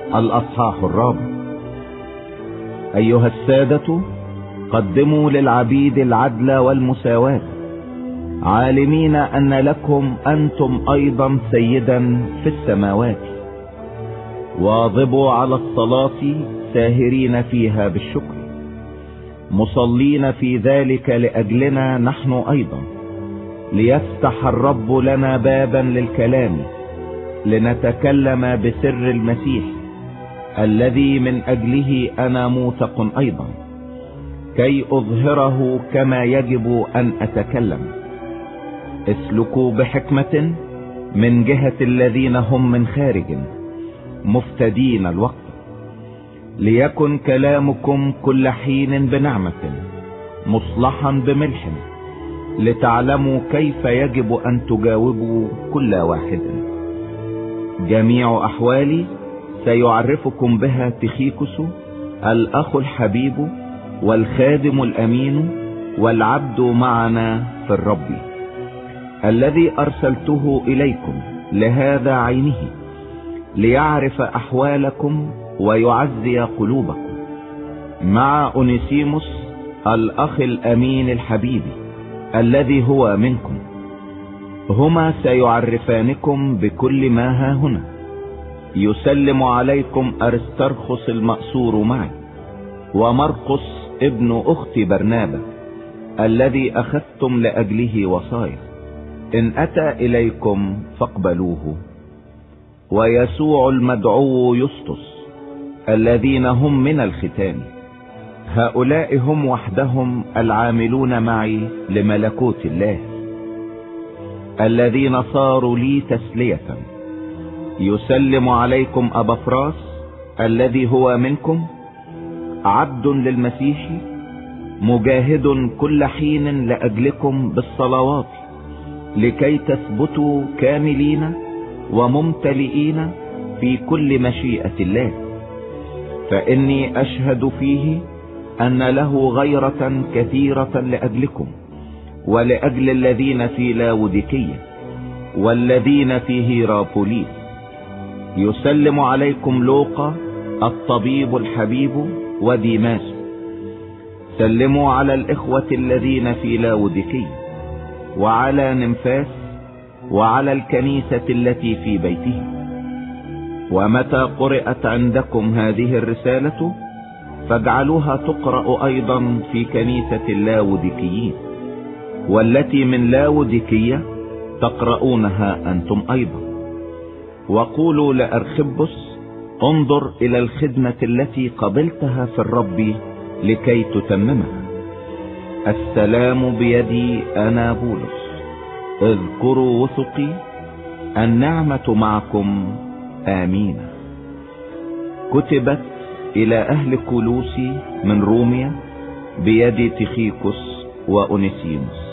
الأصحاح 4. أيها السادة، قدموا للعبيد العدل والمساواة، عالمين أن لكم أنتم أيضا سيدا في السماوات. واظبوا على الصلاة ساهرين فيها بالشكر، مصلين في ذلك لأجلنا نحن أيضا، ليفتح الرب لنا بابا للكلام، لنتكلم بسر المسيح الذي من أجله أنا موثق أيضا، كي أظهره كما يجب أن أتكلم. اسلكوا بحكمة من جهة الذين هم من خارج، مفتدين الوقت. ليكن كلامكم كل حين بنعمة، مصلحا بملح، لتعلموا كيف يجب أن تجاوبوا كل واحد. جميع أحوالي سيعرفكم بها تخيكس الأخ الحبيب والخادم الأمين والعبد معنا في الرب، الذي أرسلته إليكم لهذا عينه، ليعرف أحوالكم ويعزي قلوبكم، مع أونيسيموس الأخ الأمين الحبيب الذي هو منكم. هما سيعرفانكم بكل ما ها هنا. يسلم عليكم أرسترخس المأسور معي، ومرقس ابن أخت برنابا الذي أخذتم لأجله وصايا، إن أتى إليكم فاقبلوه. ويسوع المدعو يسطس الذين هم من الختان، هؤلاء هم وحدهم العاملون معي لملكوت الله، الذين صاروا لي تسلية. يسلم عليكم أبافراس الذي هو منكم، عبد للمسيح، مجاهد كل حين لأجلكم بالصلوات، لكي تثبتوا كاملين وممتلئين في كل مشيئة الله. فإني أشهد فيه أن له غيرة كثيرة لأجلكم، ولأجل الذين في لاوديكية والذين في هيرابوليس. يسلم عليكم لوقا الطبيب الحبيب وديماس. سلموا على الإخوة الذين في لاوديكية، وعلى نمفاس، وعلى الكنيسة التي في بيته. ومتى قرأت عندكم هذه الرسالة فاجعلوها تقرأ أيضا في كنيسة اللاوديكيين، والتي من لاوديكية تقرؤونها أنتم أيضا. وقولوا لأرخبس انظر إلى الخدمة التي قبلتها في الرب لكي تتممها. السلام بيدي أنا بولس. اذكروا وثقي، النعمة معكم. آمين. كتبت إلى أهل كولوسي من روميا بيد تخيكس وأونيسيموس.